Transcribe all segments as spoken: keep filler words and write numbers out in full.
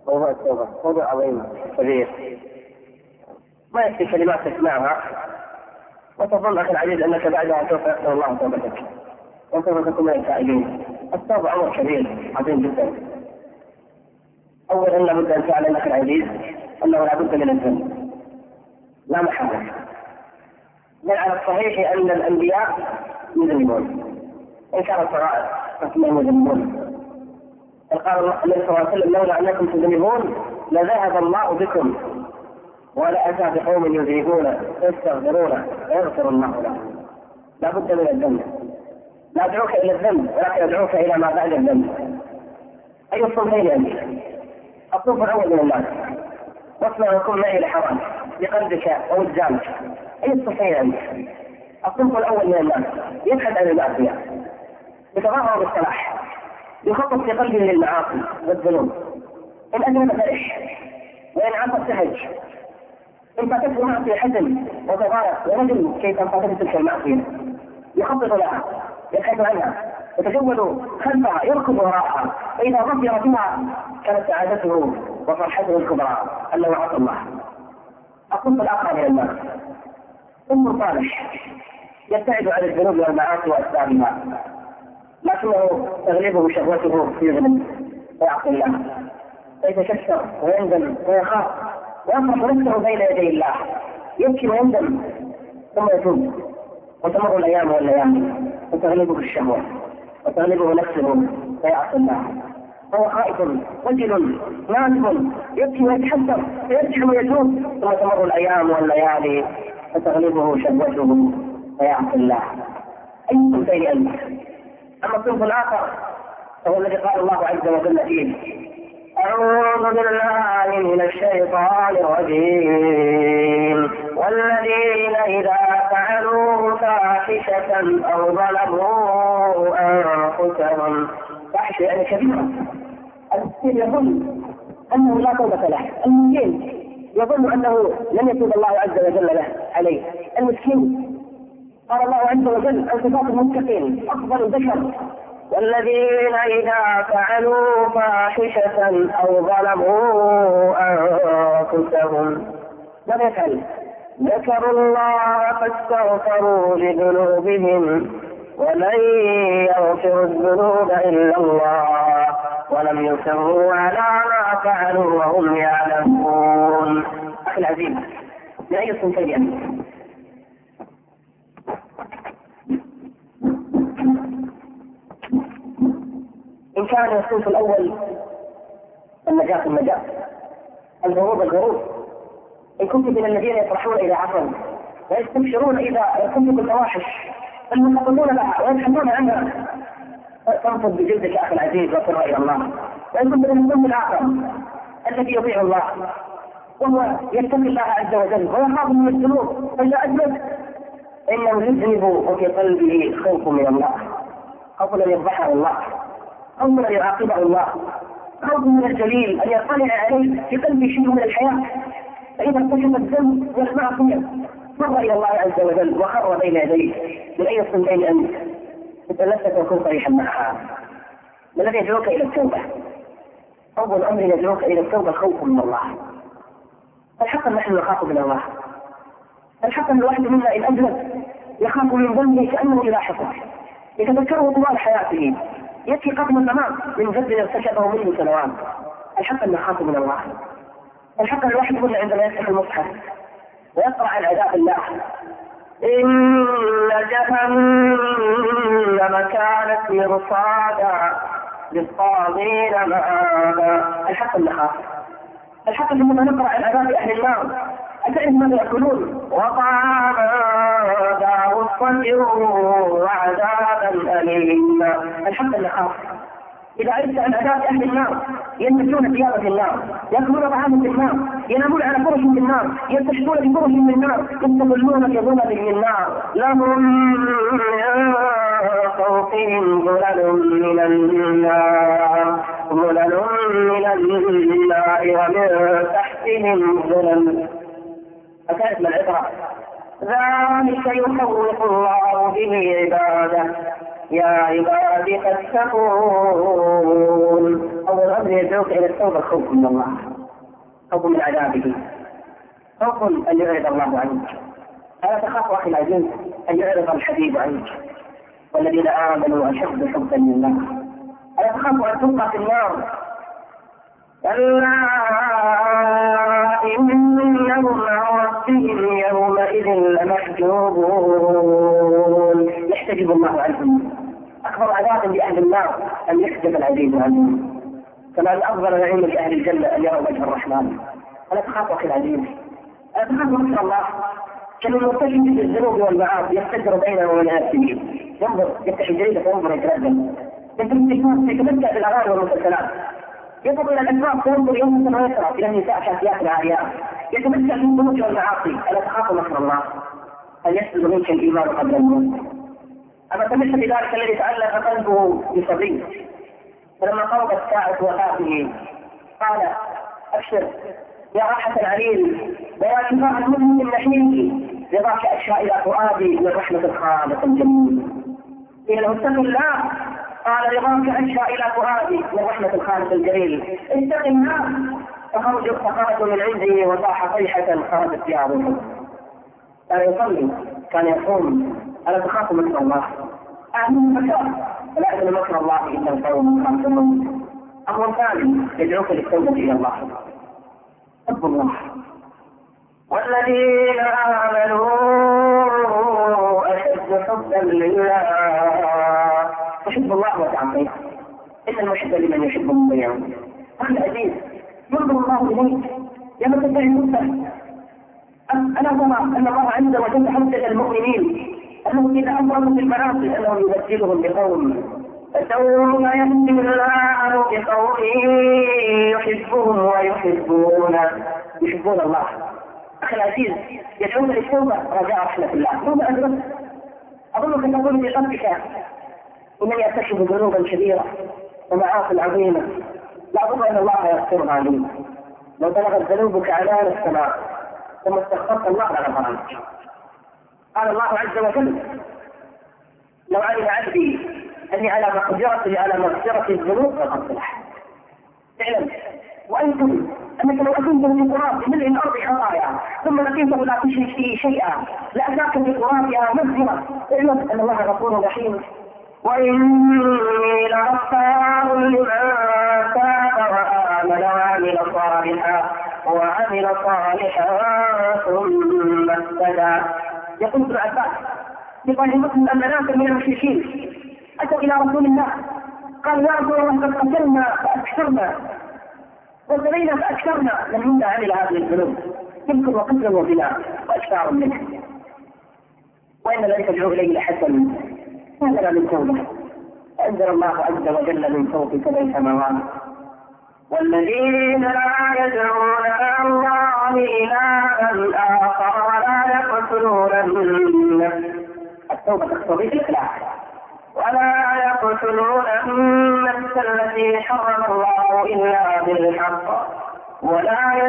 موضوع التوبة موضوع عظيم كبير، ما يكفي كلمات تسمعها وتظن أخي العزيز أنك بعدها سوف يغفر الله توبتك وسوف تكون من التائبين. التوبة أمر كبير عظيم جدا. أولا لابد أن تعلم أخي العزيز أنه لابد من الذنب لا محالة، بل على الصحيح أن الأنبياء يذنبون إن كانت صغائر فإنهم يذنبون. قال النبي صلى الله عليه وسلم لولا أنكم تذنبون لذهب الله بكم ولا أتى بقوم يذنبون يستغفرون ويغفر الله لهم. لا بد من الذنب، لا أدعوك إلى الذنب ولكن أدعوك إلى ما بعد الذنب. أي الصنفين أنت؟ الصنف الأول من الناس واصنع وكن معي لحرام بقلبك ووجدانك. أي الصنفين أنت؟ الصنف الأول من الناس يبحث عن المعصية يتظاهر بالصلاح يخطط في قلبه للمعاصي والذنوب، إن أذنب فرح وإن عصى سهج، إن فاتته معصية حزن وتغارق ورجل كيف فاتته تلك المعصية يخطط لها يبحث عنها يتجول خلفها يركض وراءها، فإذا ظفر بها كانت سعادته وفرحته الكبرى أنه عصى الله. الصنف الآخر من الناس صنف صالح يبتعد عن الذنوب والمعاصي وأسبابها لكنه تغلبه شهوته في ذنب ويعصي الله فيتكسر ويندم ويخاف ويفرح نفسه بين يدي الله يبكي ويندم ثم يتوب وتمر الأيام والليالي وتغلبه الشهوة وتغلبه نفسه فيعصي الله هو خائف وجل نادم يبكي ويتحسر فيرجع ويتوب ثم تمر الأيام والليالي فتغلبه شهوته فيعصي الله. أي صنفين أنت؟ أما الصنف الآخر فهو الذي قال الله عز وجل فيه أعوذ بالله من الشيطان الرجيم والذين إذا فعلوا فاحشة أو ظلموا أنفسهم. فاحشة يعني كبيرة. المسكين يظن أنه لا توبة له، المسكين يظن أنه لم يتوب الله عز وجل له عليه. المسكين قال الله عز وجل عن صفات المتقين أفضل البشر والذين إذا فعلوا فاحشة أو ظلموا أنفسهم ماذا يفعل؟ ذكروا الله فاستغفروا لذنوبهم ومن يغفر الذنوب إلا الله ولم يصروا على ما فعلوا وهم يعلمون. أخي العزيز من أي صنفين؟ إن كان الصنف الأول النجاة النجاة الهروب الهروب، إن كنت من الذين يطرحون إلى عفو ويستبشرون إذا كنت بالفواحش المخططون لها ويبحثون عنها تنفض بجلدك أخي العزيز وترى إلى الله. وإن كنت من الصنف الآخر الذي يطيع الله وهو يتقي الله عز وجل ويخاف من الذنوب فإذا أذنب إنه يذنب وفي قلبه خوف من الله، خوف أن يفضحه الله، خوف أن يعاقبه الله، خوف من الجليل أن يطلع عليه في قلبه شيء من الحياة. فإذا اكتشف الذنب والمعصية مر إلى الله عز وجل وخر بين يديه. من أي الصنفين أنت؟ تتلفت وكن صريحا معها. ما الذي يدعوك إلى التوبة؟ أول أمر يدعوك إلى التوبة خوف من الله. الحق نحن نخاف من الله، الحق الواحد منا إن أذنب يخاف من ذنبه كأنه يلاحقه يتذكره طوال حياته يبكي قدم الأمام من ذنب ارتكبه منه سنوات. الحق أن نخاف من الله. الحق الواحد منا عندما يفتح المصحف ويقرأ عن عذاب الله إن جهنم كانت مرصادا للطاغين مآبا. الحق أن نخاف. الحق لما نقرأ عن عذاب أهل النار أتعرف ماذا يأكلون وطعاما ذا غصة وعذابا أليما. الحق أن نخاف. إذا عرفت عن عذاب أهل النار يلبسون ثيابا في النار، يأكلون طعاما في النار، ينامون على فرش في النار، يستشفون بفرش من النار، يستظلون في ظلل من النار، لهم من فوقهم ظلل من النار ظلل من النار ومن تحتهم ظلل. أتعرف ما العبرة؟ ذلك يخوف الله به عباده يا عبادي فاتقون. أول أمر يدعوك إلى التوبة الخوف من الله، خوف من عذابه، خوف أن يعرض الله عنك. ألا تخاف أخي العزيز أن يعرض الحبيب عنك؟ والذين آمنوا أشد حبا لله. ألا تخاف أن تلقى في النار؟ كلا إنهم عن ربهم يومئذ لمحجوبون. يحتجب الله عنهم. أكبر عذاب لأهل النار أن يحجب العزيز عنهم، كما أن أفضل نعيم لأهل الجنة أن يروا وجه الرحمن. ألا تخاف أخي العزيز؟ ألا تخاف مكر الله؟ كان المرتكب في الذنوب والمعاصي يفتكر بينه وبين نفسه، ينظر يفتح جريدة وينظر يتردد، يتمتع بالأغاني والمسلسلات، ينظر إلى الأسواق وينظر يوم ويسرى إلى النساء شافيات عاريات، يتمتع بالذنوب والمعاصي. ألا تخاف مكر الله؟ أن يسلب منك الإيمان قبل الموت. أما تمثل بذلك الذي تعلق قلبه بصبي، فلما قربت ساعة وفاته قال: أبشر يا راحة العليل ويا شفاء المؤمن من نحيك، رضاك أشفى إلى فؤادي من رحمة الخالق الجميل. قيل له: اتق الله. قال: رضاك أشفى إلى فؤادي من رحمة الخالق الجليل. اتق الله. فخرجوا فخرجوا من عنده وصاح صيحة خرجت فيها روحه. كان يصلي، كان يصوم. ألا تخاف مكر الله؟ أهل مكر لا يأمن مكر الله إلا القوم الخاسرون. أمر ثاني يدعوك للتوبة إلى الله، حب الله. والذين آمنوا أشد حبا لله. تحب الله وتعظيه، إن المحب لمن يحب مطيع. أخي العزيز، ينظر الله إليك يا من تدعي المسلم. أنا ترى أن الله عز وجل حدد المؤمنين أنه إذا أمرهم بالمعاصي أنه يبدلهم بقوم، فسوف يهدي الله بقوم يحبهم ويحبون يحبون الله. أخي العزيز، يدعون للتوبة رجاء رحمة الله. توبة أدرك. أظنك تقول بقلبك: إنني أرتكب ذنوبا كبيرة ومعاصي عظيمة، لا أظن أن الله يغفرها لي. لو بلغت ذنوبك عنان السماء ثم استغفرت الله لغفر عنك. قال الله عز وجل: لو علم عبدي أني على مقدرتي على مغفرة الذنوب فقد صلح. اعلم وأنتم أنك لو أكنت من تراب بملء الأرض خطايا ثم لقيته لا تشرك فيه شيئا لأتاك بترابها مغفرة. اعلم أن الله غفور رحيم. وإني لغفار لمن تاب وآمن وعمل صالحا وعمل صالحا ثم اهتدى. يقول ابن عباس في صحيح مسلم أن ناسا من المشركين أتوا إلى رسول الله قال: يا رسول الله قد قتلنا فأكثرنا وزنينا فأكثرنا، من منا عمل هذه الذنوب يمكن وقتل وزنا وأكثار منه، وإن ذلك يدعو إليه لحسن هذا من توبة. أنزل الله عز وجل من فوق سبع سماوات: والذين لا يدعون مع الله إلها آخر ولا يقتلون النفس. التوبة تقتضي الإخلاص. ولا يقتلون النفس التي حرم الله إلا بالحق ولا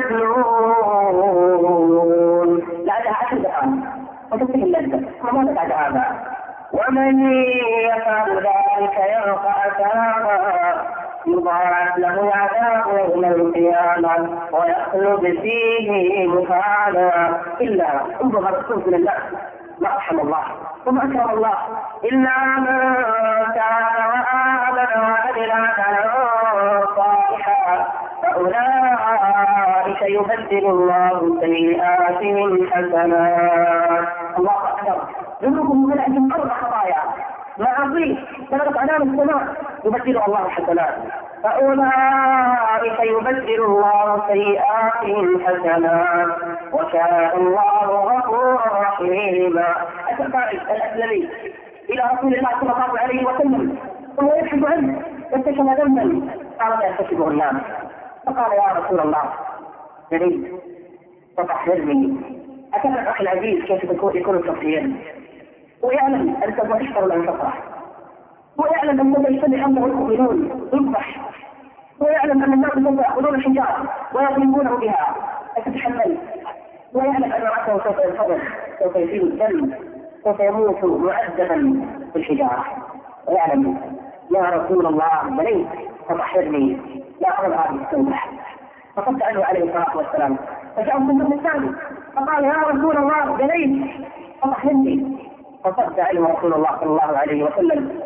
يزنون. لعلها عشر دقائق وتنتهي اللذة وماذا بعد هذا؟ ومن يفعل ذلك يلقى أثاما يضاعف له العذاب يوم القيامة ويخلد فيه مهانا. إلا انظر الرسول لله ما أرحم الله وما أكرم الله إلا من تاب وآمن وعمل عملا صالحا فأولئك يبدل الله سيئاتهم حسنات. الله أكبر. ذنوبهم ملأت الأرض خطايا معاصي بلغت عنان السماء يبدل الله حسنات فأولئك يبدل الله سيئاتهم حسنات وكان الله غفورا رحيما. السائل الأسلمي إلى رسول الله صلى الله عليه وسلم وهو يبحث عنه يكتشف ذنبا قال: لا يكتشفه الناس. فقال: يا رسول الله جريد فطهرني. أتفق أخي العزيز كيف يكون التطهير؟ ويعلم أن سوف تشكر لأن تفرح، ويعلم أن سوف يسمع أمره المؤمنون يفرح، ويعلم أن الناس سوف يأخذون الحجارة ويضربونه بها فتتحمل، ويعلم أن رأسه سوف ينفضح، سوف يصير الدم، سوف يموت معذبا بالحجارة. ويعلم يا رسول الله بليت فطهرني لا أرى هذه التوبة. فصد عنه عليه الصلاة والسلام فجاء في اليوم الثاني فقال يا رسول الله بليت فطهرني فصد عنه رسول الله صلى الله عليه وسلم.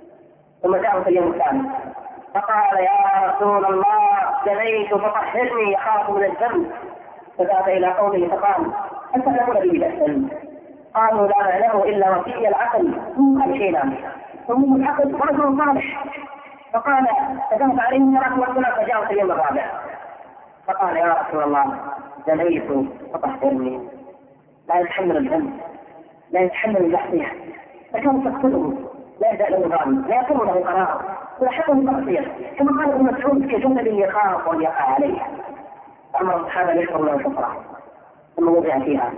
ثم جاء في اليوم الثاني فقال يا رسول الله بليت فطهرني يخاف من الذنب. فذهب إلى قومه فقال هل تعلمون به بأسا؟ قالوا لا نعلمه إلا وفي العقل قال شيئا ثم العقل ورجل صالح. فقال فذهب عليه الصلاة والسلام فجاء في اليوم الرابع فقال يا رسول الله بليت فطهرني. لا يتحمل الذنب لا يتحمل المعصية فكان تقتله لا يدع له ظالم لا يكون له قرار ويحقه المعصية كما قال ابن مسعود كجمل يخاف ان يقع عليه. امر الصحابه يشعر له الكفره ثم وضع فيها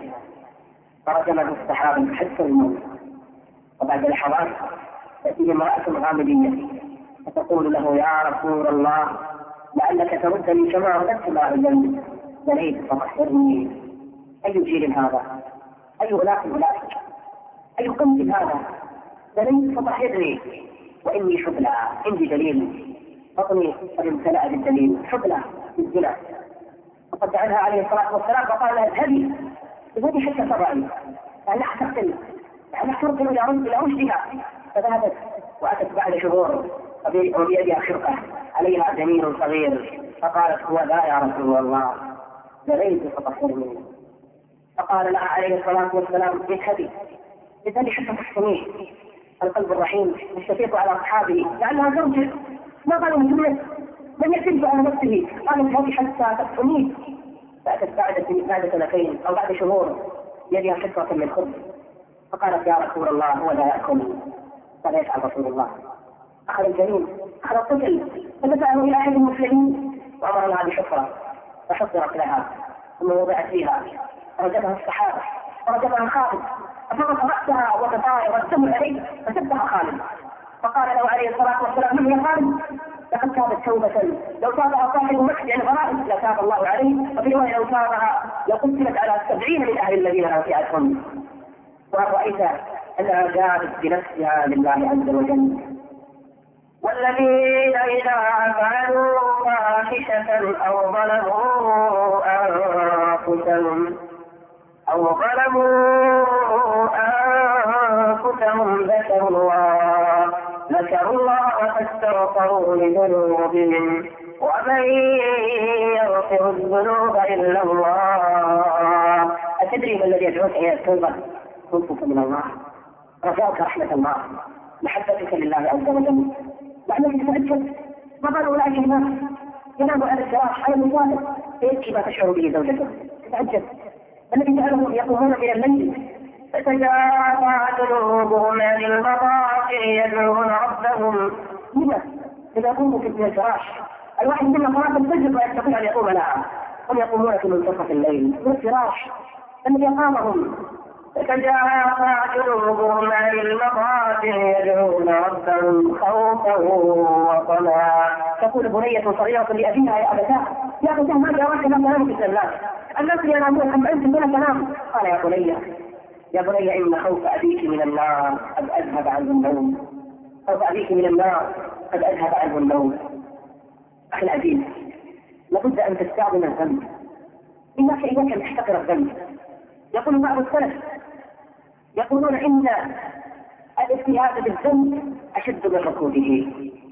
فرجمه الصحابه حتى الموت. وبعد لحظات تاتيه امراه غامديه فتقول له يا رسول الله لعلك تردني كما رددت مع الذنب بليت فطهرني. اي جيل هذا؟ اي غلاف اولئك؟ اي قمت هذا؟ بليت فطهرني واني حبلى عندي دليل بطني قد امتلأ بالدليل حبلى بالزنا. فقد عنها عليه الصلاه والسلام فقال لها اذهبي اذهبي حتى تضعي يعني احتقل يعني تركن الى رشدها. فذهبت واتت بعد شهور وبيدها خرقه عليها جنين صغير فقالت هو لا يا رسول الله بليت فطهرني. فقال لها عليه الصلاه والسلام اذهبي اذهبي حتى تحصنيه. القلب الرحيم يستفيق على اصحابه لعلها زوجه ما قالوا من جمله لم يعتمد على نفسه قال اذهبي حتى تحصنيه. فاتت بعد بعد سنتين او بعد شهور يدها حصه من خبز فقالت يا رسول الله هو لا ياكل. فلا يفعل رسول الله اخذ الجنين اخذ الطفل فدفعه الى احد المسلمين وامر لها بحفره فحفرت لها ثم وضعت فيها فرجمها الصحابه فرجمها خالد ففرط راسها وتطاير والدم عليه فسبها خالد. فقال له عليه الصلاه والسلام من يا خالد لقد تابت توبه لو تابها صاحب مكه يعني غرائب لتاب الله عليه. وفي روايه لو تابها لقتلت على سبعين من اهل الذين رفعتهم. وهل رايت انها جاءت بنفسها لله عز وجل. والذين إذا فعلوا فاحشة أو ظلموا أنفسهم أو ظلموا أنفسهم ذكروا الله ذكروا الله فاستغفروا لذنوبهم ومن يغفر الذنوب إلا الله. أتدري ما الذي يدعوك إلى التوبة؟ خوفك من الله رجاؤك رحمة الله محبتك لله عز وجل. لأنك تتأكد ما قالوا أولئك الناس ينام على الفراش على المصائب فيبكي ما تشعر به زوجته. تتعجب الذي جعلهم يقومون من الليل فتجافى جنوبهم عن المضاجع يدعون ربهم. لما؟ إذا قوموا في الفراش الواحد منا صلاة الفجر ويستطيع أن يقوم لها هم يقومون في منتصف الليل من الفراش الذي أقامهم. فتجافى جنوبهم عن المضاجع يدعون ربهم خوفا وطمعا. تقول بنية صغيرة لأبيها يا أبتاه يا أبتاه ما جراك ما تنام في الناس الناس ينامون أما أنت لا تنام. قال يا بني يا بني إن خوف أبيك من النار قد أذهب عنه النوم. خوف أبيك من النار قد أذهب عنه النوم. أخي العزيز لابد أن تستعظم الذنب إنك إياك أن تحتقر الذنب. يقول بعض السلف يقولون إن الاجتهاد بالذنب أشد من ركوبه.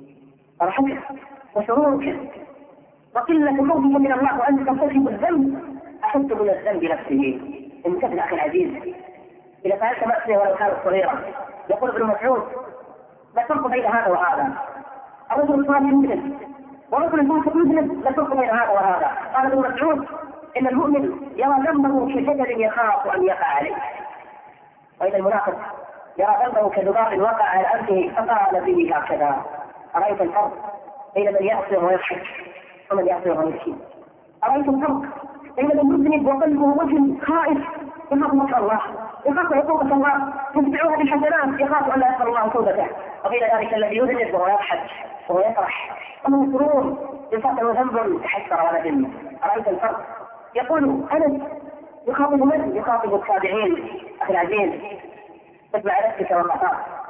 فرحمك وشرورك وقلة خوفك من الله وأنت ترتكب الذنب أشد من الذنب نفسه. انتبه أخي العزيز إذا فعلت مأسية ولو كانت صغيرة. يقول ابن مسعود لا فرق بين هذا وهذا. الرجل الصالح مذنب ورجل الفاسق مذنب لا فرق بين هذا وهذا. قال ابن مسعود إن المؤمن يرى ذنبه كشجر يخاف أن يقع عليه وإن المنافق يرى ذنبه كذباب وقع على أنفه فقال به هكذا. أرأيت الفرق بين من يعصي ويضحك ومن يعصي ويبكي؟ أرأيت الفرق بين من يذنب وقلبه وجه خائف يخاف مكر الله يخاف عقوبة الله يتبعوها بالحسنات يخاف أن لا يقبل الله توبته وبين ذلك الذي يذنب وهو يضحك وهو يفرح ومن سرور يفاته ذنب تحسر وندم. أرأيت الفرق؟ يقول أنس يخاطب من؟ يخاطب التابعين. أخي العزيز اتبع نفسك والخطأ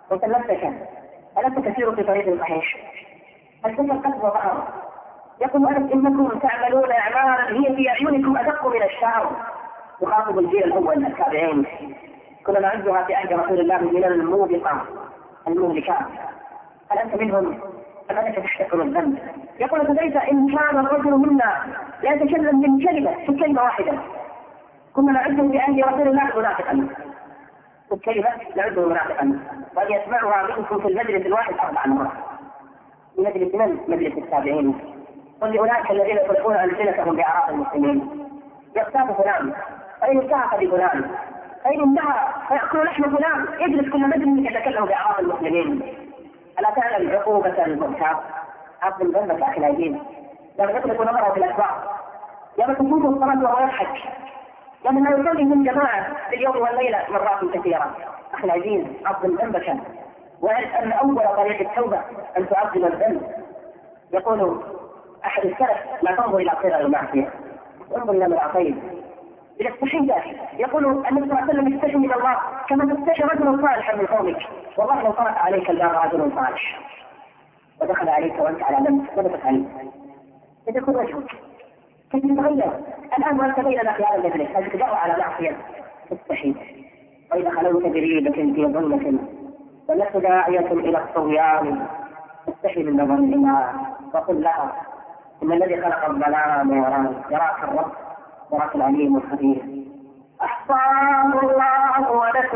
وتمسك ألست تسير في طريق صحيح؟ هل كنت القلب وظهر؟ يقول أنس إنكم تعملون أعمالا هي في أعينكم أدق من الشعر. يخاطب الجيل الأول التابعين كنا نعدها في عهد رسول الله من الموبقة المهلكات، هل أنت منهم أم أنك تحتقر الذنب؟ يقول فكيف إن كان الرجل منا لا يتكلم من كلمة في كلمة واحدة كنا نعده في عهد رسول الله منافقا، الكلمة نعده منافقا، وأن يسمعها منكم في المجلس الواحد أربع مرات. مجلس من؟ مجلس التابعين. ولأولئك الذين يطلقون ألسنتهم بأعراض المسلمين، يغتاب فلان فإن انتهك بفلان فإن انتهى فيأكل لحم فلان، يجلس كل مجلس يتكلم بأعراض المسلمين. ألا تعلم عقوبة المغتاب؟ عقل ذنبك أخي العزيز، لما يطلق نظره في الأسواق، لما تفوته الصلاة وهو يضحك، لما لا يصلي من جماعة في اليوم والليلة مرات كثيرة. أخي العزيز عقل ذنبك، واعرف أن أول طريق التوبة أن تعظم الذنب. يقول أحد السلف لا تنظر إلى صغر المعصية، انظر إلى ما عصيت. إذا استحيت يقول النبي صلى الله عليه وسلم استحي من الله كما تستحي رجل صالح من قومك، والله لو طرق عليك الباب رجل صالح ودخل عليك وأنت على ذنب ماذا تفعل؟ يدخل وجهك كيف تتغير الآن وأنت بين خيار المجلس هل تجرأ على معصية؟ تستحي. وإذا خلوت بريبة في ظلمة ولست داعية إلى الصويان تستحي من نظر الإله وقل لها إن الذي خلق الظلام يراك، يراك الرب، يراك العليم الخبير. أحصاه الله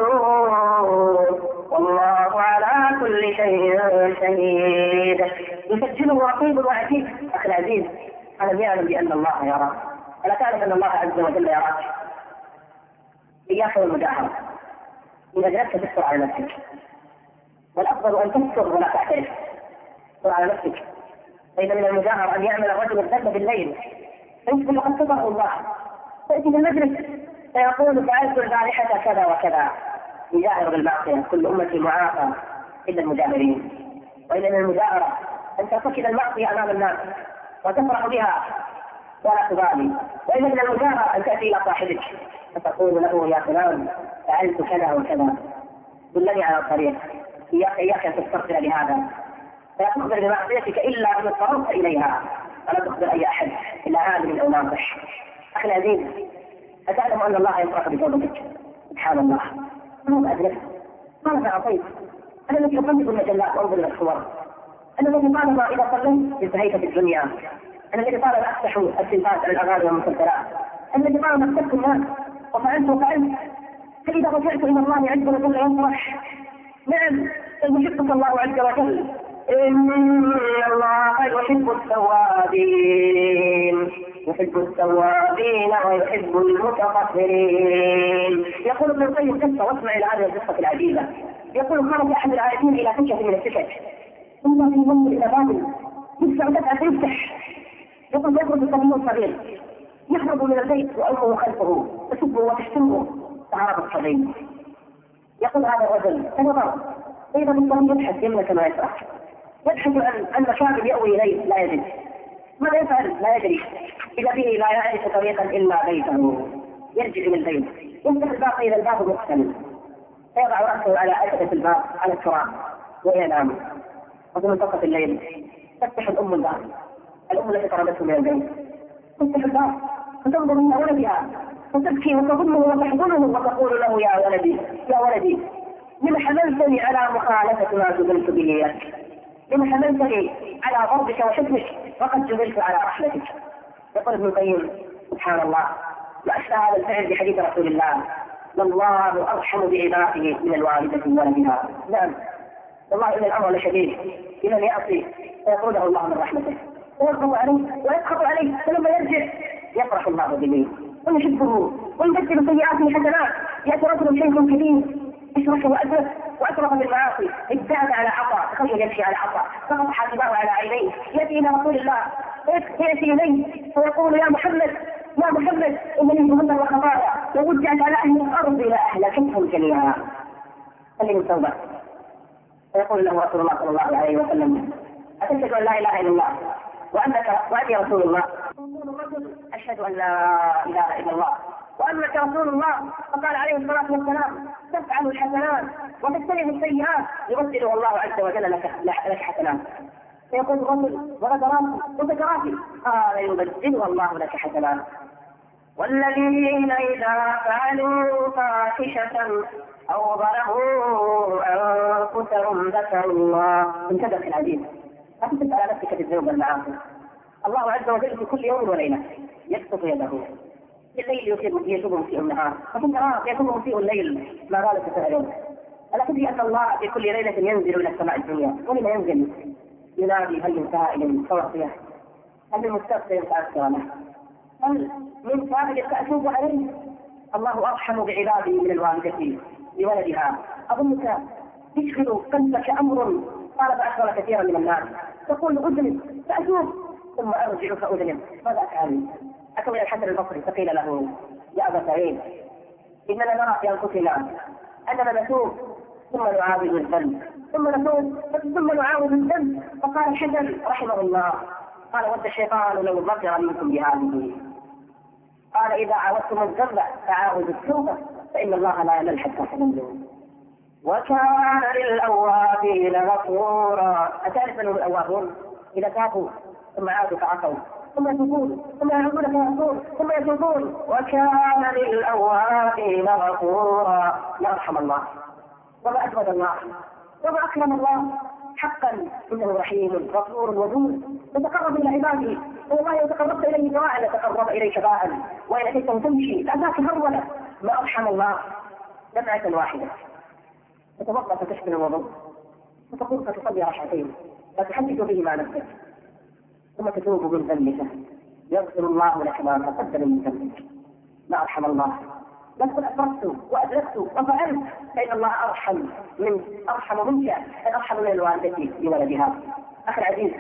ونسوه والله على كل شيء شهيد. يسجله رقيب وعتيد. أخي العزيز ألم يعلم بأن الله يراك؟ ألا تعلم أن الله عز وجل يراك؟ إياك والمجاهرة، إذا جلست تستر على نفسك، والأفضل أن تستر ولا تعترف، تستر على نفسك. فإن من المجاهرة أن يعمل الرجل الذنب بالليل فيصبح قد ستره الله، فيأتي في المجلس فيقول فعلت البارحة كذا وكذا، يجاهر بالمعصية. كل أمتي معافى إلا المجاهرين. وإن من المجاهرة أن ترتكب المعصية أمام الناس وتفرح بها ولا تبالي. وإن من المجاهرة أن تأتي إلى صاحبك فتقول له يا فلان فعلت كذا وكذا دلني على الطريق، إياك إياك أن تستغفر لهذا، فلا تخبر بمعصيتك إلا أن اضطررت إليها، ولا تخبر أي أحد إلا عالم أو ناصح. أخي العزيز أتعلم أن الله يفرح بتوبتك؟ سبحان الله، ماذا أدركت؟ ماذا أعطيت؟ أنا الذي أطلب المجلات وأنظر إلى الصور، أنا الذي طالما إذا صليت انتهيت في الدنيا، أنا الذي طالما أفتح التلفاز على الأغاني والمسلسلات، أنا الذي طالما أكتبت الناس وفعلت وفعلت، فإذا رجعت إلى الله عز وجل يفرح. نعم يحبك الله عز وجل، إن الله يحب التوابين يحب التوابين ويحب المتطهرين. يقول ابن القيم قصة، واسمع إلى هذه القصة العجيبة. يقول خرج أحد العائدين إلى سكة من السكك ثم في يوم إلى باب يدفع دفعة يفتح، يقول يخرج صبي صغير يهرب من البيت وأمه خلفه تسبه وتشتمه تعرض الصبي. يقول هذا الرجل فنظر فإذا بالصبي يبحث يمنى كما يسرح، يبحث عن عن مكان يأوي إليه لا يجد. ماذا يفعل؟ لا يدري. إذا به لا يعرف طريقا إلا بيته، يرجع إلى البيت يفتح الباب إلى الباب مقتل، فيضع رأسه على أسفل الباب على التراب وينام. وفي منتصف الليل تفتح الأم الباب، الأم التي طردته من البيت تفتح الباب فتنظر إلى ولدها فتبكي وتضمه وتحضنه وتقول له يا ولدي يا ولدي لم حملتني على مخالفة ما جبلت به لك، لم حملتني على ضربك وحكمك وقد جبلت على رحمتك. يقول ابن القيم سبحان الله وأشبه هذا الفعل بحديث رسول الله والله أرحم بعباده من الوالدة ولدها. نعم والله إن الأمر لشديد لمن يأتي فيطرده الله من رحمته ويغضب عليه ويسخط عليه، فلما يرجع يفرح الله به ويحبه ويبدل سيئاته حسنات. يأتي رجل شيخ كبير أشرف وأدرك وأسرف بالمعاصي ابتعد على عطاء، تخيل يمشي على عطاء فقط حاسبه على عينيه، يأتي إلى رسول الله يأتي إليه فيقول يا محمد يا محمد إنني ذنوب وخطايا ووجهت على أهل الأرض إلى أهلكتهم جميعا فلن توبة. فيقول له رسول الله صلى الله عليه وسلم أتشهد أن لا إله إلا الله وأنك وأني رسول الله؟ يقول الرجل أشهد أن لا إله إلا الله وأنك رسول الله. فقال عليه الصلاة والسلام: تفعل الحسنات وتجتنب السيئات يبدل الله عز وجل لك لك حسنات. فيقول الرجل: وغدراتي وذكراتي؟ قال: يبدلها الله لك حسنات. والذين إذا فعلوا فاحشة أو ظلموا أنفسهم ذكروا الله. انتبه في الحديث، لا تسأل على نفسك بالذنوب والمعاصي. الله عز وجل في كل يوم وليلة يبسط يده، في الليل يتوب مسيء النهار، وفي النهار يتوب مسيء الليل ما بالك في يوم. ألا تدري أن الله في كل ليلة ينزل إلى السماء الدنيا؟ ولما ينزل ينادي: هل من سائل فأعطيه؟ هل من مستغفر فأغفر له؟ هل من سائل فأتوب عليه؟ الله أرحم بعباده من الوالدة بولدها. أظنك يشغل قلبك أمر طالب أكثر كثيرا من الناس، تقول: أذنب فأتوب ثم أرجع فأذنب. ماذا أفعل؟ أتوا إلى الحسن البصري فقيل له: يا أبا سعيد، إننا نرى في أنفسنا أننا نتوب ثم نعاود الذنب، ثم نتوب ثم نعاود الذنب. فقال الحسن رحمه الله: قال: ود الشيطان لو ذكر منكم بهذه. قال: إذا عاودتم الذنب فعاودوا التوبة فإن الله لا يمل حتى تملوا. وكان للأوابين غفورا. أتعرف من الأوابون؟ إذا تابوا ثم عادوا فعصوا ثم يتوبون ثم يعودون فيعصون ثم يتوبون. وكان للأوابين غفورا. لا أرحم الله وما أجود الله وما أكرم الله. حقا إنه رحيم غفور ودود يتقرب إلى عباده. والله لو تقربت إليه سواء لتقرب إليك باء، وإن أتيته تمشي لأتاك هرولا. ما أرحم الله. دمعة واحدة تتوضأ فتحسن الوضوء وتقول فتصلي ركعتين فتحدث به مع نفسك ثم تتوب من ذنبك يغفر الله لك ما تقدم من ذنبك. ما أرحم الله. لا تكن أدركت وأدركت وفعلت، فإن الله أرحم من أرحم منك، أن أرحم من الوالدة بولدها. أخي العزيز،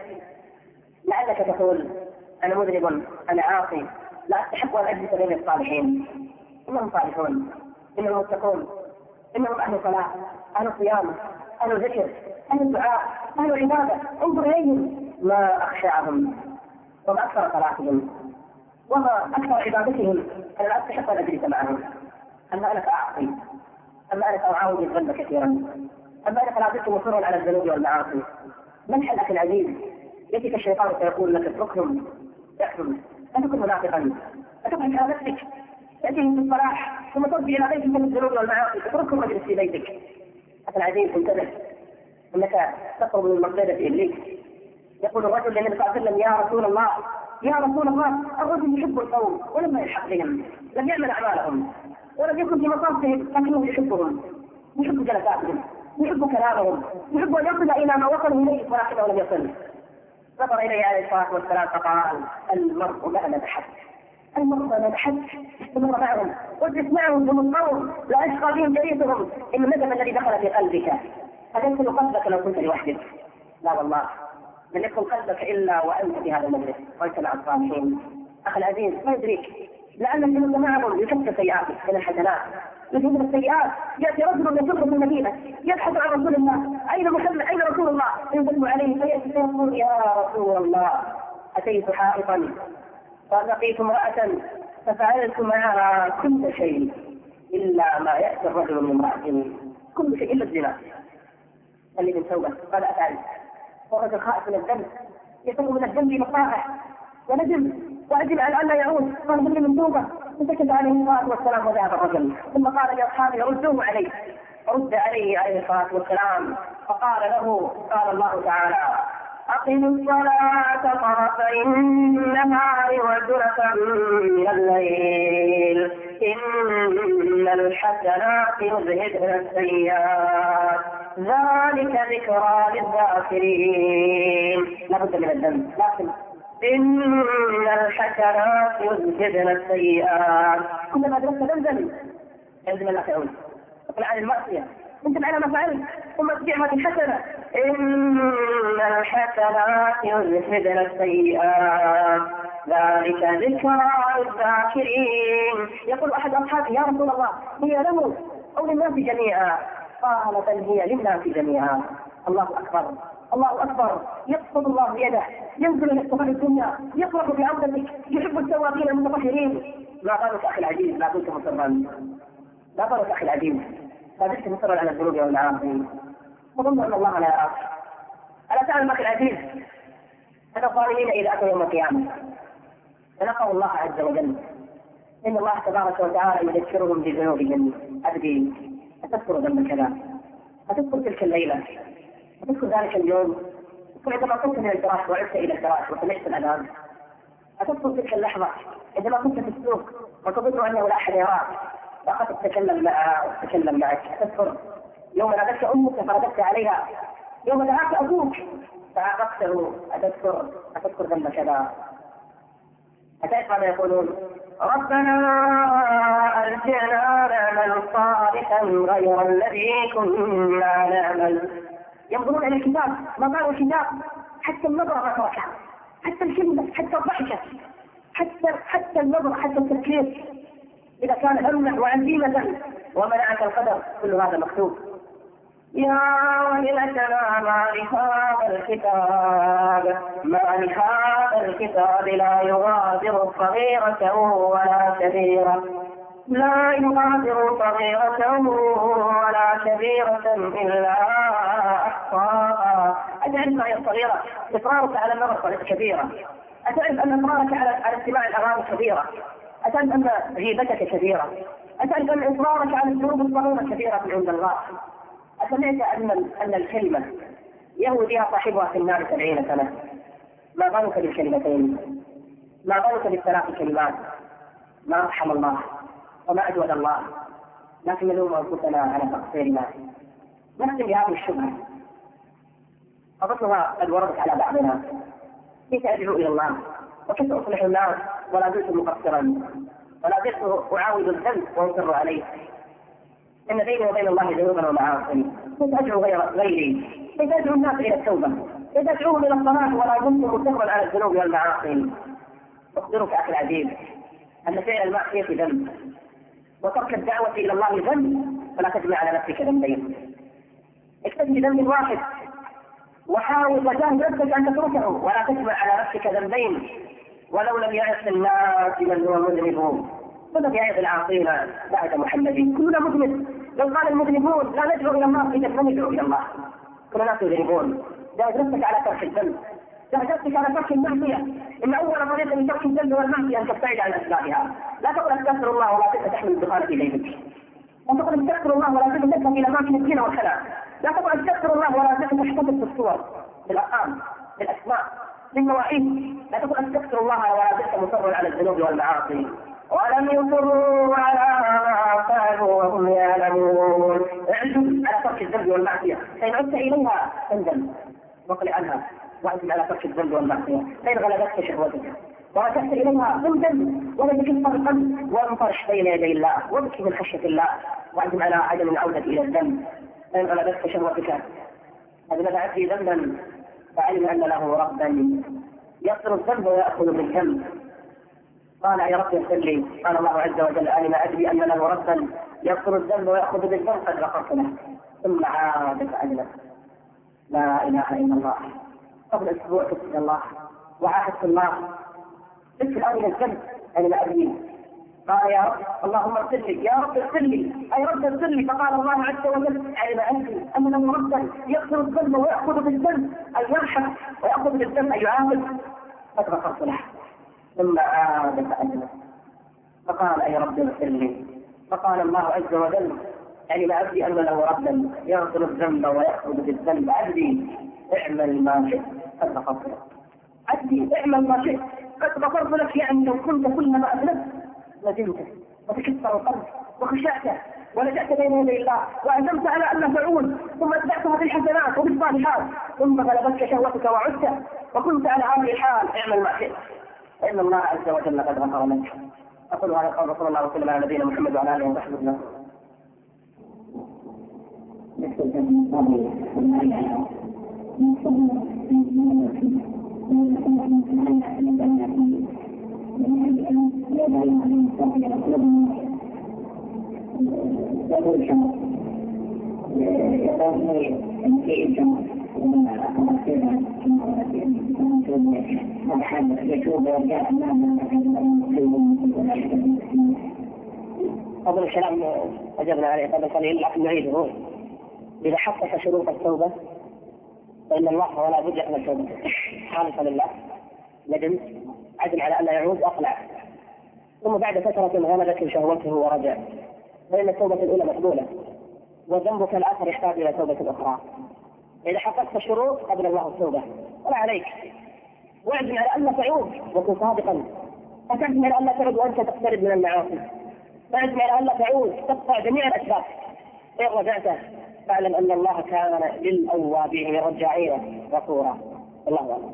لعلك تقول: أنا مذنب، أنا عاصي، لا أستحق أن أجلس بين الصالحين. إنهم صالحون، إنهم متقون، إنهم أهل صلاة، أهل صيام، أهل ذكر، أهل دعاء، أهل عبادة. انظر إليهم، ما أخشعهم وما أكثر صلاتهم وما أكثر عبادتهم. أنا لا أستحق أن أجلس معهم. أما أنا فأعصي، أما أنا فأعاود الذنب كثيرا، أما أنا فلا زلت مصرا على الذنوب والمعاصي. من حل أخي العزيز؟ يأتيك الشيطان فيقول لك: اتركهم يأكل، لا تكن منافقا، لا تضحك على نفسك، تأتيهم في الصلاح ثم ترجع إلى بيتك من الذنوب والمعاصي، اتركهم واجلس في بيتك. أخي العزيز، انتبه أنك تطلب من المغفرة إليك. يقول الرجل للنبي صلى الله عليه وسلم: يا رسول الله يا رسول الله الرجل يحب القوم ولما يلحق بهم لم يعمل أعمالهم ولم يكن في مصافهم لكنه يحبهم، يحب جلساتهم، يحب كلامهم، يحب أن يصل إلى ما وصلوا إليه ولكنه لم يصل. نظر إليه عليه الصلاة والسلام فقال: المرء مهما بحث، المرء مهما بحث استمر معهم واجلس معهم ضمن القوم لا يشقى بهم جليسهم إن الندم الذي دخل في قلبك أتدخل قلبك لو كنت لوحدك. لا والله، لن يدخل قلبك إلا وأنت في هذا المجلس وأنت مع الصالحين. أخي العزيز، ما يدريك لأن الجنود معهم يكفر سيئاتك من الحسنات، يذهب من السيئات. يأتي رجل يسر في المدينة يبحث عن رسول الله: أين محمد؟ أين رسول الله؟ ينزل عليه فيأتي فيقول: يا رسول الله أتيت حائطا فلقيت امرأة ففعلت معها كل شيء إلا ما يأتي الرجل من امرأته، كل شيء إلا الزنا. اللي من توبة قال: أفعل. ورجل خائف من الذنب يفر من الذنب مصائح وندم وأجل على أن لا يعود، قال: من من توبة. فسكت عليه الصلاة والسلام وذهب الرجل، ثم قال لأصحابه: ردوه عليه. رد عليه عليه الصلاة والسلام فقال له: قال الله تعالى: أقم الصلاة طرفي النهار وزلفا من الليل إن الحسنات يذهبن السيئات ذلك ذكرى للذاكرين. لا بد من الذنب، لكن إن الحسنات يذهبن السيئات. كلما أدركت ذنبا يلزم أن لا تعود، وقل عن المعصية انت على ما فعلت ثم ترجع هذه الحسنة. إن الحسنات يذهبن السيئات ذلك ذكرى للذاكرين. يقول أحد أصحابه: يا رسول الله هي له أو للناس جميعا؟ قال: بل هي للناس جميعا. الله أكبر، الله أكبر. يقصد الله يده، ينزل إلى السماء الدنيا، يقرب بعودتك، يحب التوابين المتطهرين. ما بالك أخي العزيز لا كنت مصرا، لا بالك أخي العزيز لا كنت مصرا على الذنوب والمعاصي وظن أن الله لا يراك. ألا تعلم أخي العزيز أن الظالمين إذا أتوا يوم القيامة فلقوا الله عز وجل إن الله تبارك وتعالى يذكرهم بذنوبهم. أبدي أتذكر ذنب كذا، أتذكر تلك الليلة، أتذكر ذلك اليوم، عندما كنت من الفراش وعدت إلى الفراش وسمعت الأذان، أتذكر تلك اللحظة عندما كنت في السوق وتظن أنه لا أحد يراك وأخذت تتكلم معها وتتكلم معك. أتذكر يوم نادتك أمك فرددت عليها، يوم دعاك أبوك فعاقبته. أتذكر أتذكر ذنب كذا. أتعرف ماذا يقولون؟ ربنا أرجعنا نعمل صالحا غير الذي كنا نعمل. ينظرون إلى الكتاب ما قالوا الكتاب، حتى النظرة ما تركها، حتى الكلمة، حتى الضحكة، حتى حتى النظر، حتى التفكير إذا كان هما وعزيمة ومنعك القدر كل هذا مكتوب. يا ويلتنا ما لهذا الكتاب ما لهذا الكتاب لا يغادر صغيرة ولا كبيرة لا يغادر صغيرة ولا كبيرة إلا أحصاها. أتعرف ما هي الصغيرة؟ إصرارك على النظر كبيرة. أتعرف أن إصرارك على على استماع الأغاني كبيرة. أتعرف أن غيبتك كبيرة. أتعرف أن إصرارك على الذنوب الصغيرة كبيرة عند الله. أسمعت أن أن الكلمة يهوي بها صاحبها في النار سبعين سنة. ما بالك بالكلمتين؟ ما بالك بالثلاث كلمات؟ ما رحم الله وما أجود الله. لكن نلوم أنفسنا على تقصيرنا. نختم بهذه الشبهة أظنها قد وردت على بعضنا. كيف أدعو إلى الله وكيف أصلح الناس ولا زلت مقصرا ولا زلت أعاود الذنب وأصر عليه؟ إن بيني وبين الله ذنوبا ومعاصي. كيف أدعو غير غيري؟ كيف أدعو الناس إلى التوبة؟ كيف أدعوهم إلى الصلاة ولا زلت مصرا على الذنوب والمعاصي؟ أخبرك أخي العزيز أن فعل المعصية ذنب وترك الدعوة إلى الله ذنب، فلا تجمع على نفسك ذنبين. اكتفي بذنب واحد وحاول وجاهد نفسك أن تتركه ولا تجمع على نفسك ذنبين. ولو لم يعص الناس من هو مذنبون فلم يعظ العاصين بعد محمد. كلنا مذنب. لو قال المذنبون لا ندعو إلى الله إذا لم ندعو إلى الله. كل الناس يذنبون. جاهد نفسك على ترك الذنب، جاهد نفسك على ترك المعصية. إن أول طريق من ترك الذنب والمعصية أن تبتعد عن أسبابها. لا تقل أستغفر الله ولا تقل تحمل الدخان في جيبك. لا تقل أستغفر الله ولا تقل تذهب إلى أماكن الزنا والخلاء. لا تقل أستغفر الله ولا تقل تحتفظ بالصور، بالأرقام، بالأسماء، بالمواعيد. لا تقل أستغفر الله ولا تقل مصر على الذنوب والمعاصي. ولم يصروا على ما فعلوا وهم يعلمون. اعزم على ترك الذنب والمعصية، فإن عدت إليها تندم واقلع عنها. واعزم على ترك الذنب والمعصية، فإن غلبتك شهوتك ورجعت إليها تندم ولكن القلب وانطرح بين يدي الله وابكي من خشية الله. واعزم على عدم العودة إلى الذنب، فإن غلبتك شهوتك أذنب عبدي ذنبا فعلم أن له ربا يغفر الذنب ويأخذ بالذنب. قال يا رب اغفر لي. قال الله عز وجل أنا ما أدري أن له ربا يغفر الذنب ويأخذ بالذنب قد غفرت له. ثم عاد فأذنب. لا إله إلا الله. قبل أسبوع تبت إلى الله وعاهدت الله تبت الأرض الذنب أنا لا أدري. قال يا رب اللهم اغفر لي، يا رب اغفر لي، أي رب اغفر لي. فقال الله عز وجل علم أنت أن له ربا يغفر الذنب ويأخذ بالذنب أي يرحم ويأخذ بالذنب أي يعاقب قد غفرت له. ثم عاد فأذنب فقال أي رب اغفر لي. فقال الله عز وجل علم عبدي أن له ربا يغفر الذنب ويأخذ بالذنب عبدي اعمل ما شئت قد غفرت لك. عبدي اعمل ما شئت قد غفرت لك. يعني لو كنت كلما أذنبت لزمته وتكسر القلب وخشعته ولجأت بين يدي الله وعزمت على أن تعود ثم أتبعتها بالحسنات وبالصالحات ثم غلبتك شهوتك وعدت وكنت على هذه الحال اعمل ما شئت فإن الله عز وجل قد غفر لك. أقول هذا القول صلى الله وسلم على نبينا محمد وعلى آله وصحبه وسلم. يتوب ويرجع أظن الكلام أجبنا عليه قبل قليل لكن نعيده. إذا حقق شروط التوبة فإن الله ولا بد يقبل توبته خالصا لله، ندم، عزم على أن لا يعود، أقلع، ثم بعد فترة غلبت شهوته ورجع، فإن التوبة الأولى مقبولة، وذنبك الآخر يحتاج إلى توبة أخرى. إذا حققت الشروط قبل الله التوبة ولا عليك، واعزم على أن لا تعود وكن صادقا، وتعزم على أن لا تعود وأنت تقترب من المعاصي، واعزم على أن لا تعود، تقطع جميع الأسباب. إن رجعت فاعلم أن الله كان للأوابين الرجاعين غفورا. الله أعلم.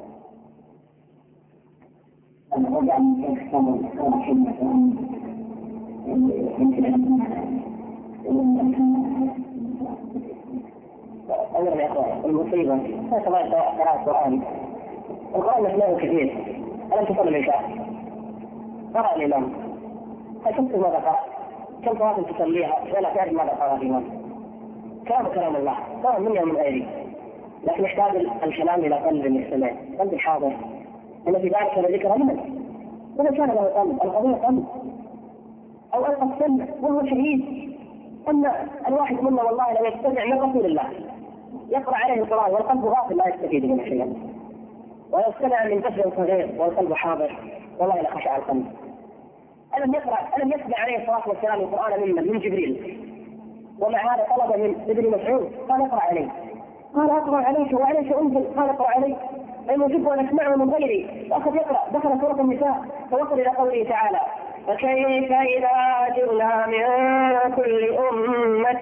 أولا يا أخوان المصيبة لا تغير قراءة القرآن. القرآن معناه كثير. ألم تصل العشاء؟ قرأ الإمام، فشفت ماذا قرأ؟ كم صلاة تصليها ولا تعرف ماذا قرأ الإمام؟ كلام كلام الله سواء مني ومن غيري، لكن يحتاج الكلام إلى قلب المستمع، قلب الحاضر، إن في ذلك لذكرى لمن؟ ومن كان له قلب القضية قلب أو ألقى السمع وهو شهيد أن الواحد منا والله لو يستمع من رسول الله يقرأ عليه القرآن والقلب غافل لا يستفيد منه شيئا، ويستمع من طفل صغير والقلب حاضر والله لخشع القلب. ألم يقرأ ألم يسمع عليه الصلاة والسلام القرآن ممن؟ من جبريل، ومع هذا طلب من ابن مسعود قال اقرأ عليه، قال اقرأ عليك وعليك انزل، قال اقرأ عليه أي يجب أن أسمعه من غيري، وأخذ يقرأ. دخل سورة النساء فوصل إلى قوله تعالى فكيف إذا جئنا من كل أمة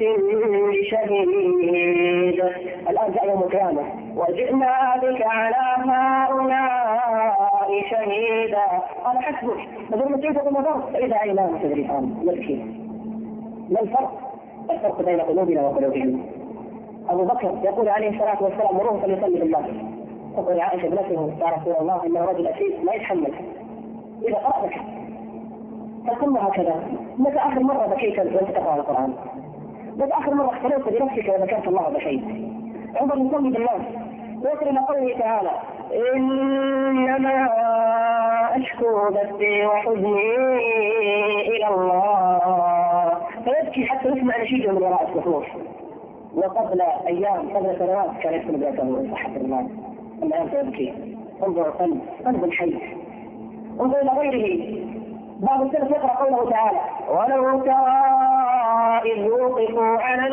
بشهيد، الآن جاء يوم القيامة وجئنا بك على هؤلاء شهيدا، قال حسبك فذو المسعود يقول نظر فإذا عيناه تدريسان يبكي. ما الفرق؟ الفرق بين قلوبنا وقلوبهم. أبو بكر يقول عليه الصلاة والسلام مروه فليصلي بالله، تقول عائشة ابنته يا رسول الله إنه رجل أسيس ما يتحمل، إذا قرأ بك فكل هكذا. متى آخر مرة بكيت وأنت تقرأ القرآن؟ متى آخر مرة اختلفت بنفسك وذكرت الله بشيء؟ عمر يصلي بالناس ويصل إلى قوله تعالى إنما أشكو بثي وحزني إلى الله، فيبكي حتى يسمع نشيده من وراء الصفوف. وقبل أيام قبل سنوات كان يدخل بيته صحة الله، الآن فيبكي. انظر قلب قلب الحي. انظر إلى غيره. بعض السلف يقرأ قوله تعالى ولو ترى إذ وقفوا على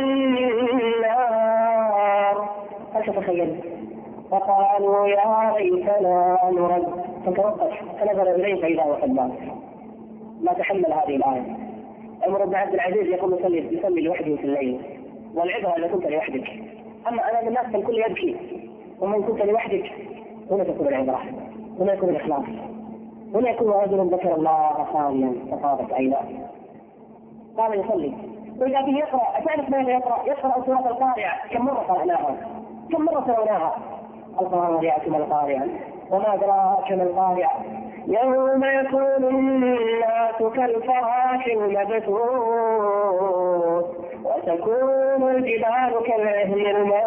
النار، هل تتخيل؟ فقالوا يا ليتنا نرد، فتوقف فنظر إليه فإذا هو قد ما تحمل هذه الآية. عمر بن عبد العزيز يقول يصلي يصلي لوحده في الليل، والعبرة إذا كنت لوحدك، أما أنا الناس الكل يبكي، ومن كنت لوحدك هنا تكون العبرة، هنا يكون الإخلاص، هنا يكون رجل ذكر الله خاليا فطابت عيناه قال يصلي. وإذا به يقرأ أتعرف ماذا يقرأ؟ يقرأ سورة القارعة. كم مرة قرأناها؟ كم مرة سويناها؟ القارعة ما القارعة وما أدراك ما القارعة يوم يكون الناس كالفراش المبثوث وتكون الجبال كالعهن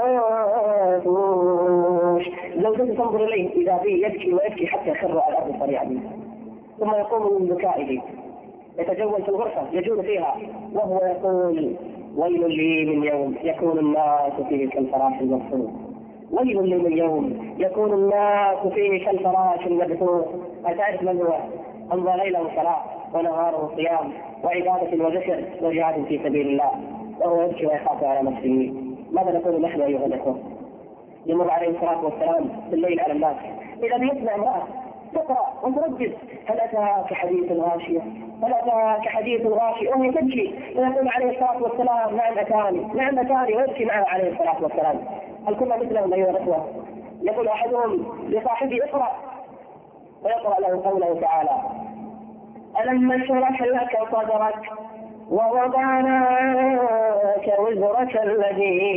المنفوش. زوجته تنظر إليه إذا به يبكي ويبكي حتى يخر على الأرض صريعا، ثم يقوم من بكائه يتجول في الغرفة يجول فيها وهو يقول ويل لي من يوم يكون الناس فيه كالفراش المبثوث، ويل لي من يوم يكون الناس فيه كالفراش المبثوث. أتعرف من هو؟ أمضى ليله صلاة ونهاره صيام وعبادة وذكر وجهاد في سبيل الله وهو يبكي ويخاف على نفسه. ماذا نقول نحن أيها الأخوة؟ يمر عليه الصلاة والسلام في الليل على الناس إذا بيسمع امرأة تقرأ وتردد هل أتاك حديث الغاشية هل أتاك حديث الغاشية وهي تبكي ويقول عليه الصلاة والسلام نعم أتاني نعم أتاني ويبكي معه عليه الصلاة والسلام. هل كنا مثلهم أيها الأخوة؟ يقول أحدهم لصاحبه اقرأ ويقرأ له قوله تعالى ألم نشرح لك صدرك ووضعنا عنك وزرك الذي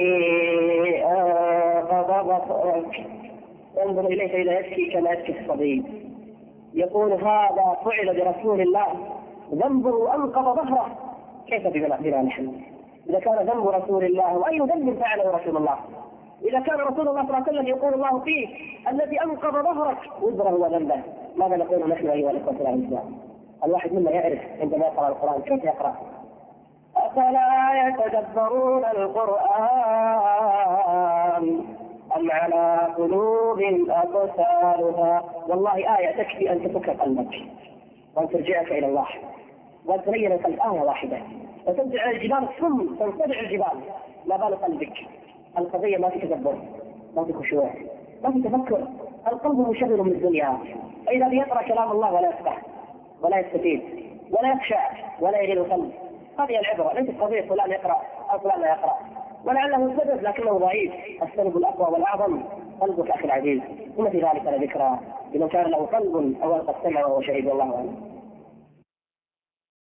أنقض ظهرك. انظر إليه فإذا يبكي كما يبكي الصبي، يقول هذا فعل برسول الله ذنبه أنقض ظهره، كيف بنا نحن؟ إذا كان ذنب رسول الله وأي ذنب فعله رسول الله؟ إذا كان رسول الله صلى الله عليه وسلم يقول الله فيه الذي أنقض ظهرك وزره وذنبه، ماذا نقول نحن أيها الأخوة الأعزاء؟ الواحد منا يعرف عندما يقرأ القرآن كيف يقرأ، أفلا يتدبرون القرآن أم على قلوب أقسالها. والله آية تكفي أن تفك قلبك وأن ترجعك إلى الله وأن تبين القلب. آية واحدة وتنزع على الجبال ثم تنصدع الجبال، لا بال قلبك. القضية ما في تدبر، ما في خشوع، ما في تفكر، القلب مشغل من الدنيا. فإذا يقرأ كلام الله ولا يفتح ولا يستفيد ولا يخشع ولا يغير القلب، هذه العبرة. ليست قضية فلان يقرأ أو فلان لا يقرأ، ولعله السبب لكنه ضعيف. السبب الأقوى والأعظم قلبك أخي العزيز، إن في ذلك لذكرى لمن كان له قلب أو ألقى السمع وهو شهيد. والله أعلم.